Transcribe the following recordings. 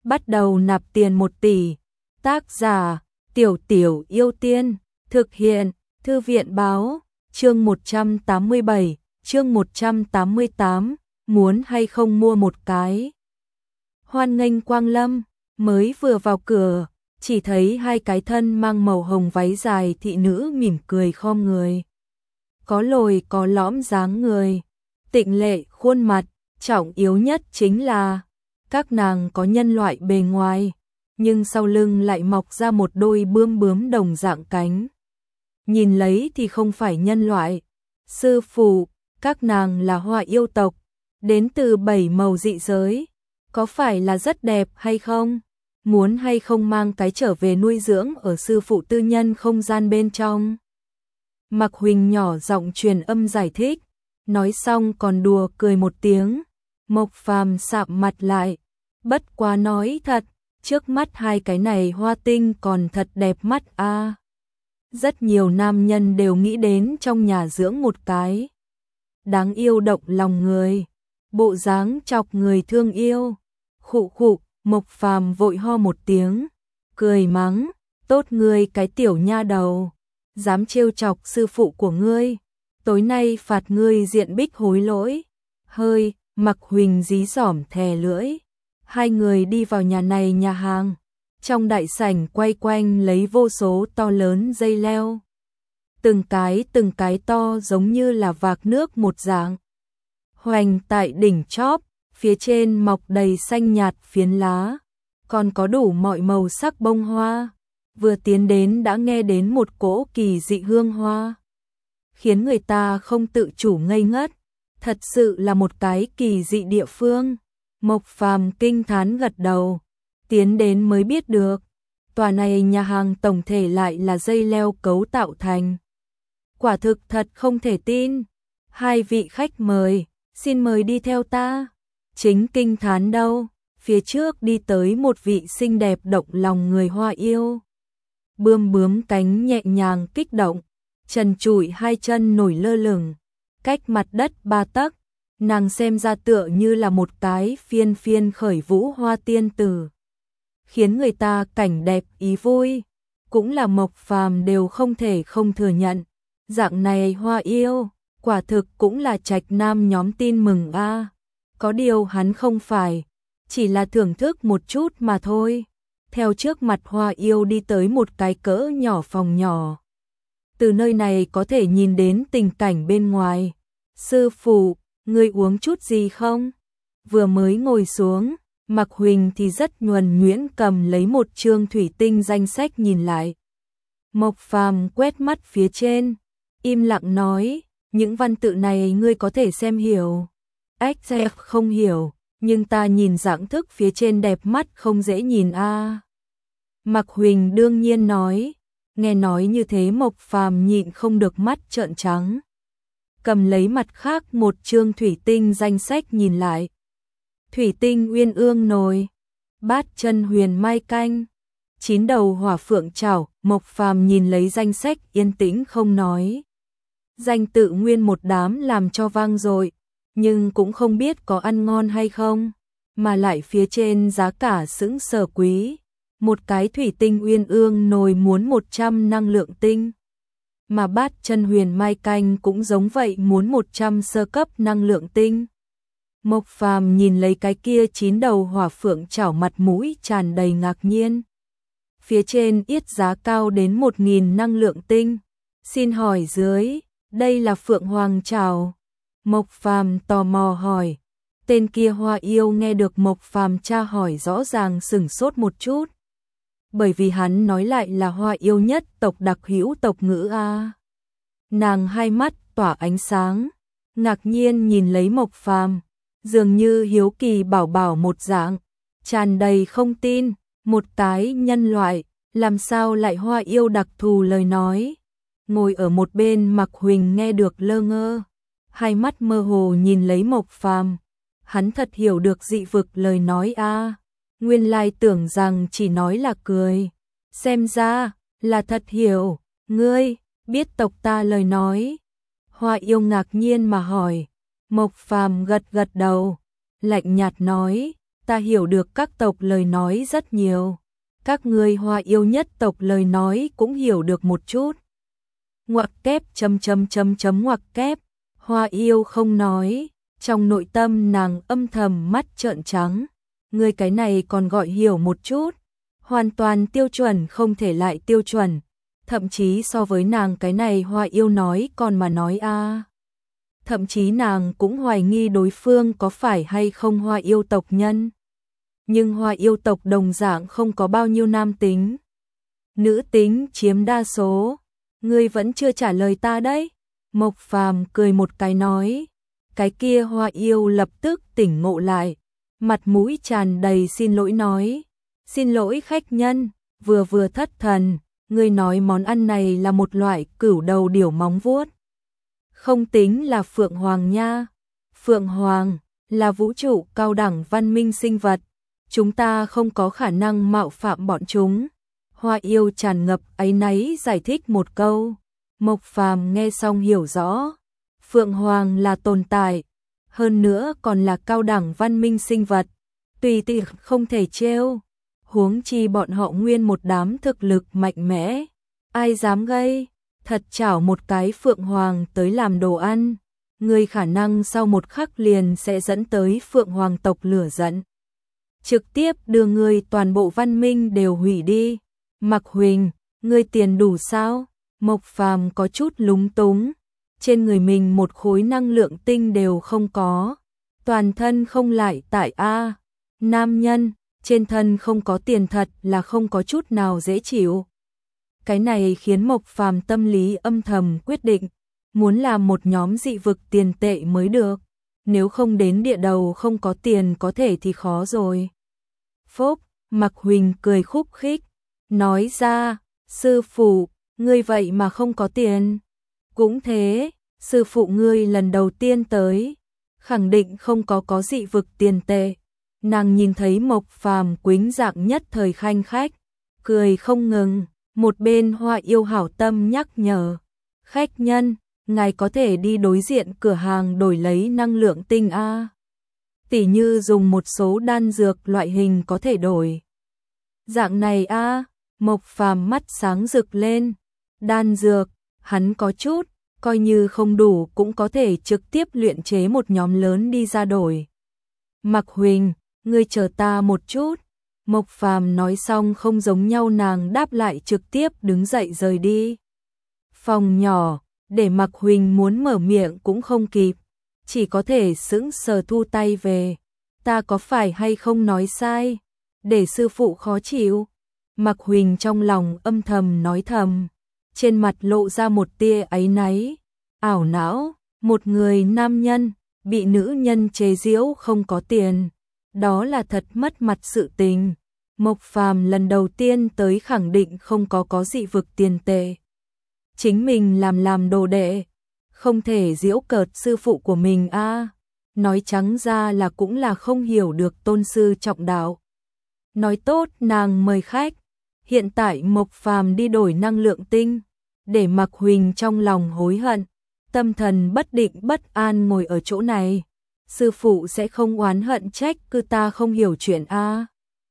bắt đầu nạp tiền 1 tỷ. Tác giả: Tiểu Tiểu Yêu Tiên. Thực hiện: Thư viện báo. Chương 187, chương 188, muốn hay không mua một cái. Hoan nghênh quang lâm. Mới vừa vào cửa, chỉ thấy 2 cái thân mang màu hồng váy dài thị nữ mỉm cười khom người. Có lồi có lõm dáng người, tịnh lệ khuôn mặt, trọng yếu nhất chính là các nàng có nhân loại bề ngoài, nhưng sau lưng lại mọc ra một đôi bươm bướm đồng dạng cánh. Nhìn lấy thì không phải nhân loại. Sư phụ, các nàng là hoa yêu tộc, đến từ 7 màu dị giới, có phải là rất đẹp hay không? Muốn hay không mang cái trở về nuôi dưỡng ở sư phụ tư nhân không gian bên trong? Mạc Huỳnh nhỏ giọng truyền âm giải thích, nói xong còn đùa cười một tiếng. Mộc Phàm sạm mặt lại, bất quá nói thật, trước mắt 2 cái này hoa tinh còn thật đẹp mắt a. Rất nhiều nam nhân đều nghĩ đến trong nhà dưỡng một cái. Đáng yêu động lòng người, bộ dáng chọc người thương yêu. Khụ khụ, Mộc Phàm vội ho một tiếng, cười mắng, tốt ngươi cái tiểu nha đầu, dám trêu chọc sư phụ của ngươi, tối nay phạt ngươi diện bích hối lỗi. Hơi, Mạc Huỳnh dí dỏm thè lưỡi. 2 người đi vào nhà này nhà hàng. Trong đại sảnh quay quanh lấy vô số to lớn dây leo. Từng cái to giống như là vạc nước một dạng. Hoành tại đỉnh chóp, phía trên mọc đầy xanh nhạt phiến lá, còn có đủ mọi màu sắc bông hoa. Vừa tiến đến đã nghe đến một cỗ kỳ dị hương hoa, khiến người ta không tự chủ ngây ngất. Thật sự là một cái kỳ dị địa phương. Mộc Phàm kinh thán gật đầu, tiến đến mới biết được, tòa này nhà hàng tổng thể lại là dây leo cấu tạo thành. Quả thực thật không thể tin. 2 vị khách mời, xin mời đi theo ta. Chính kinh thán đâu, phía trước đi tới một vị xinh đẹp động lòng người hoa yêu. Bươm bướm cánh nhẹ nhàng kích động, trần trụi 2 chân nổi lơ lửng, cách mặt đất 3 tấc, nàng xem ra tựa như là một cái phiên phiên khởi vũ hoa tiên tử, khiến người ta cảnh đẹp ý vui. Cũng là Mộc Phàm đều không thể không thừa nhận, dạng này hoa yêu, quả thực cũng là trạch nam nhóm tin mừng a. Có điều hắn không phải, chỉ là thưởng thức một chút mà thôi. Theo trước mặt hoa yêu đi tới một cái cỡ nhỏ phòng nhỏ. Từ nơi này có thể nhìn đến tình cảnh bên ngoài. Sư phụ, ngươi uống chút gì không? Vừa mới ngồi xuống, Mạc Huỳnh thì rất nhuần nhuyễn cầm lấy một chương thủy tinh danh sách nhìn lại. Mộc Phàm quét mắt phía trên, im lặng nói, những văn tự này ngươi có thể xem hiểu. Ách không hiểu, nhưng ta nhìn dạng thức phía trên đẹp mắt không dễ nhìn a. Mạc Huỳnh đương nhiên nói, nghe nói như thế Mộc Phàm nhịn không được mắt trợn trắng. Cầm lấy mặt khác một chương thủy tinh danh sách nhìn lại. Thủy tinh uyên ương nồi, bát chân huyền mai canh, 9 đầu hỏa phượng chảo. Mộc Phàm nhìn lấy danh sách yên tĩnh không nói. Danh tự nguyên một đám làm cho vang dội, nhưng cũng không biết có ăn ngon hay không, mà lại phía trên giá cả sững sờ quý. Một cái thủy tinh uyên ương nồi muốn 100 năng lượng tinh, mà bát chân huyền mai canh cũng giống vậy muốn 100 sơ cấp năng lượng tinh. Mộc Phàm nhìn lấy cái kia 9 đầu hỏa phượng chảo, mặt mũi tràn đầy ngạc nhiên. Phía trên yết giá cao đến 1000 năng lượng tinh. Xin hỏi dưới, đây là phượng hoàng chảo? Mộc Phàm tò mò hỏi. Tên kia hoa yêu nghe được Mộc Phàm tra hỏi rõ ràng sửng sốt một chút. Bởi vì hắn nói lại là hoa yêu nhất tộc đặc hữu tộc ngữ a. Nàng 2 mắt tỏa ánh sáng, ngạc nhiên nhìn lấy Mộc Phàm, dường như hiếu kỳ bảo bảo một dạng, tràn đầy không tin, một cái nhân loại, làm sao lại hoa yêu đặc thù lời nói. Ngồi ở một bên Mạc Huỳnh nghe được lơ ngơ, 2 mắt mơ hồ nhìn lấy Mộc Phàm, hắn thật hiểu được dị vực lời nói a. Nguyên lai tưởng rằng chỉ nói là cười, xem ra là thật hiểu. Ngươi biết tộc ta lời nói? Hoa yêu ngạc nhiên mà hỏi. Mộc Phàm gật gật đầu, lạnh nhạt nói, ta hiểu được các tộc lời nói rất nhiều. Các ngươi Hoa yêu nhất tộc lời nói cũng hiểu được một chút. Ngoặc kép ngoặc kép. Hoa yêu không nói, trong nội tâm nàng âm thầm mắt trợn trắng. Ngươi cái này còn gọi hiểu một chút, hoàn toàn tiêu chuẩn không thể lại tiêu chuẩn, thậm chí so với nàng cái này Hoa yêu nói còn mà nói a. Thậm chí nàng cũng hoài nghi đối phương có phải hay không Hoa yêu tộc nhân. Nhưng Hoa yêu tộc đồng dạng không có bao nhiêu nam tính. Nữ tính chiếm đa số. Ngươi vẫn chưa trả lời ta đấy. Mộc Phàm cười một cái nói. Cái kia Hoa yêu lập tức tỉnh ngộ lại. Mặt mũi tràn đầy xin lỗi nói. Xin lỗi khách nhân, vừa thất thần. Ngươi nói món ăn này là một loại cửu đầu điểu móng vuốt. Không tính là Phượng Hoàng nha. Phượng Hoàng là vũ trụ cao đẳng văn minh sinh vật. Chúng ta không có khả năng mạo phạm bọn chúng. Hoa yêu tràn ngập áy náy giải thích một câu. Mộc Phàm nghe xong hiểu rõ. Phượng Hoàng là tồn tại. Hơn nữa còn là cao đẳng văn minh sinh vật. Tùy tiện không thể trêu. Huống chi bọn họ nguyên một đám thực lực mạnh mẽ. Ai dám gây. Thật chảo một cái Phượng Hoàng tới làm đồ ăn. Người khả năng sau một khắc liền sẽ dẫn tới Phượng Hoàng tộc lửa giận. Trực tiếp đưa người toàn bộ văn minh đều hủy đi. Mạc Huỳnh, ngươi tiền đủ sao? Mộc Phàm có chút lúng túng. Trên người mình một khối năng lượng tinh đều không có. Toàn thân không lại tại A. Nam nhân, trên thân không có tiền thật là không có chút nào dễ chịu. Cái này khiến Mộc Phàm tâm lý âm thầm quyết định. Muốn làm một nhóm dị vực tiền tệ mới được. Nếu không đến địa đầu không có tiền có thể thì khó rồi. Phốc, Mạc Huỳnh cười khúc khích. Nói ra, sư phụ, ngươi vậy mà không có tiền. Cũng thế, sư phụ ngươi lần đầu tiên tới. Khẳng định không có dị vực tiền tệ. Nàng nhìn thấy Mộc Phàm quĩnh dạng nhất thời khanh khách. Cười không ngừng, một bên Hoa yêu hảo tâm nhắc nhở. Khách nhân, ngài có thể đi đối diện cửa hàng đổi lấy năng lượng tinh A. Tỉ như dùng một số đan dược loại hình có thể đổi. Dạng này A. Mộc Phàm mắt sáng rực lên. Đan dược, hắn có chút, coi như không đủ cũng có thể trực tiếp luyện chế một nhóm lớn đi ra đổi. Mạc Huỳnh, ngươi chờ ta một chút. Mộc Phàm nói xong không giống nhau nàng đáp lại trực tiếp đứng dậy rời đi. Phòng nhỏ, để Mạc Huỳnh muốn mở miệng cũng không kịp. Chỉ có thể sững sờ thu tay về. Ta có phải hay không nói sai? Để sư phụ khó chịu. Mạc Huỳnh trong lòng âm thầm nói thầm, trên mặt lộ ra một tia áy náy, ảo não, một người nam nhân, bị nữ nhân chế giễu không có tiền, đó là thật mất mặt sự tình. Mộc Phàm lần đầu tiên tới khẳng định không có dị vực tiền tệ. Chính mình làm đồ đệ, không thể giễu cợt sư phụ của mình a. Nói trắng ra là cũng là không hiểu được tôn sư trọng đạo. Nói tốt nàng mời khách. Hiện tại Mộc Phàm đi đổi năng lượng tinh, để Mạc Huỳnh trong lòng hối hận, tâm thần bất định bất an ngồi ở chỗ này. Sư phụ sẽ không oán hận trách cứ ta không hiểu chuyện a.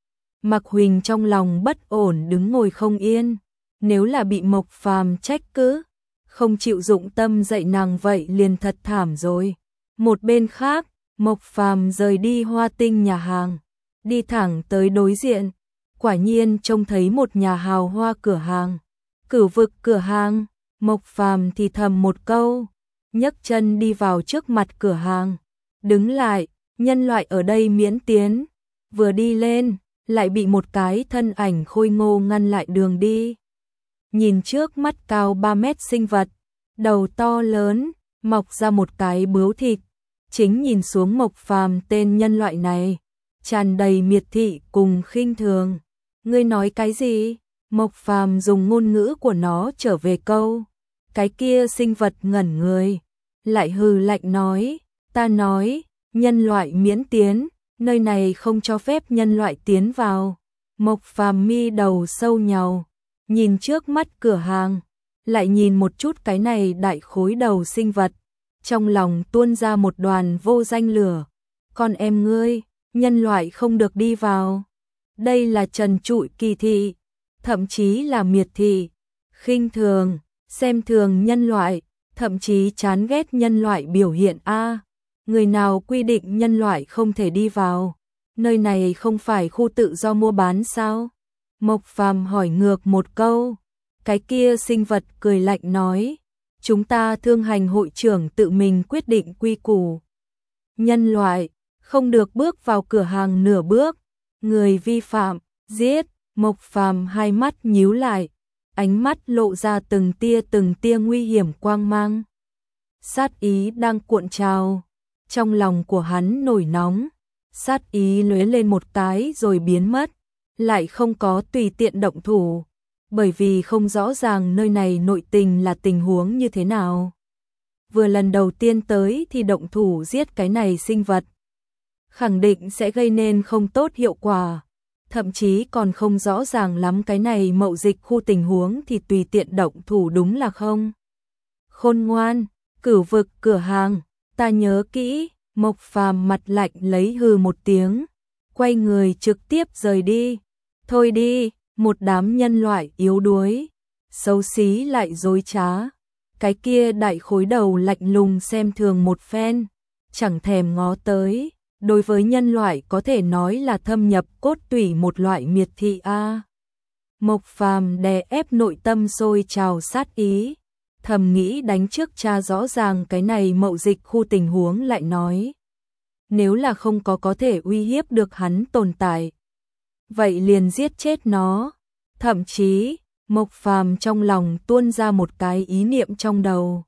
Mạc Huỳnh trong lòng bất ổn đứng ngồi không yên, nếu là bị Mộc Phàm trách cứ, không chịu dụng tâm dạy nàng vậy liền thật thảm rồi. Một bên khác, Mộc Phàm rời đi Hoa Tinh nhà hàng, đi thẳng tới đối diện. Quả nhiên trông thấy một nhà hào hoa cửa hàng. Cửu vực cửa hàng. Mộc Phàm thì thầm một câu, nhấc chân đi vào trước mặt cửa hàng. Đứng lại, nhân loại ở đây miễn tiến. Vừa đi lên, lại bị một cái thân ảnh khôi ngô ngăn lại đường đi. Nhìn trước mắt cao 3 mét sinh vật, đầu to lớn, mọc ra một cái bướu thịt. Chính nhìn xuống Mộc Phàm tên nhân loại này, tràn đầy miệt thị cùng khinh thường. Ngươi nói cái gì? Mộc Phàm dùng ngôn ngữ của nó trở về câu. Cái kia sinh vật ngẩn người, lại hừ lạnh nói, ta nói, nhân loại miễn tiến, nơi này không cho phép nhân loại tiến vào. Mộc Phàm mi đầu sâu nhàu, nhìn trước mắt cửa hàng, lại nhìn một chút cái này đại khối đầu sinh vật, trong lòng tuôn ra một đoàn vô danh lửa. Con em ngươi, nhân loại không được đi vào. Đây là trần trụi kỳ thị, thậm chí là miệt thị, khinh thường, xem thường nhân loại, thậm chí chán ghét nhân loại biểu hiện a. Người nào quy định nhân loại không thể đi vào? Nơi này không phải khu tự do mua bán sao? Mộc Phàm hỏi ngược một câu. Cái kia sinh vật cười lạnh nói, chúng ta thương hành hội trưởng tự mình quyết định quy củ. Nhân loại không được bước vào cửa hàng nửa bước, người vi phạm giết. Mộc Phàm hai mắt nhíu lại, ánh mắt lộ ra từng tia nguy hiểm quang mang. Sát ý đang cuộn trào, trong lòng của hắn nổi nóng, sát ý lóe lên một cái rồi biến mất, lại không có tùy tiện động thủ, bởi vì không rõ ràng nơi này nội tình là tình huống như thế nào. Vừa lần đầu tiên tới thì động thủ giết cái này sinh vật, khẳng định sẽ gây nên không tốt hiệu quả, thậm chí còn không rõ ràng lắm cái này mậu dịch khu tình huống thì tùy tiện động thủ đúng là không. Khôn ngoan, Cửu Vực cửa hàng, ta nhớ kỹ. Mộc Phàm mặt lạnh lấy hừ một tiếng, quay người trực tiếp rời đi. Thôi đi, một đám nhân loại yếu đuối, xấu xí lại dối trá. Cái kia đại khối đầu lạnh lùng xem thường một phen, chẳng thèm ngó tới. Đối với nhân loại có thể nói là thâm nhập cốt tủy một loại miệt thị a. Mộc Phàm đè ép nội tâm sôi trào sát ý, thầm nghĩ đánh trước cha rõ ràng cái này mậu dịch khu tình huống lại nói. Nếu là không có thể uy hiếp được hắn tồn tại, vậy liền giết chết nó. Thậm chí, Mộc Phàm trong lòng tuôn ra một cái ý niệm trong đầu.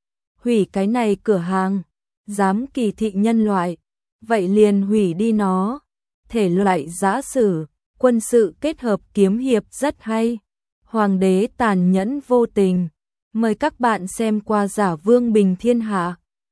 Hủy cái này cửa hàng, dám kỳ thị nhân loại, vậy liền hủy đi nó. Thể loại giã sử, quân sự kết hợp kiếm hiệp rất hay. Hoàng đế tàn nhẫn vô tình. Mời các bạn xem qua Giả Vương Bình Thiên Hạ.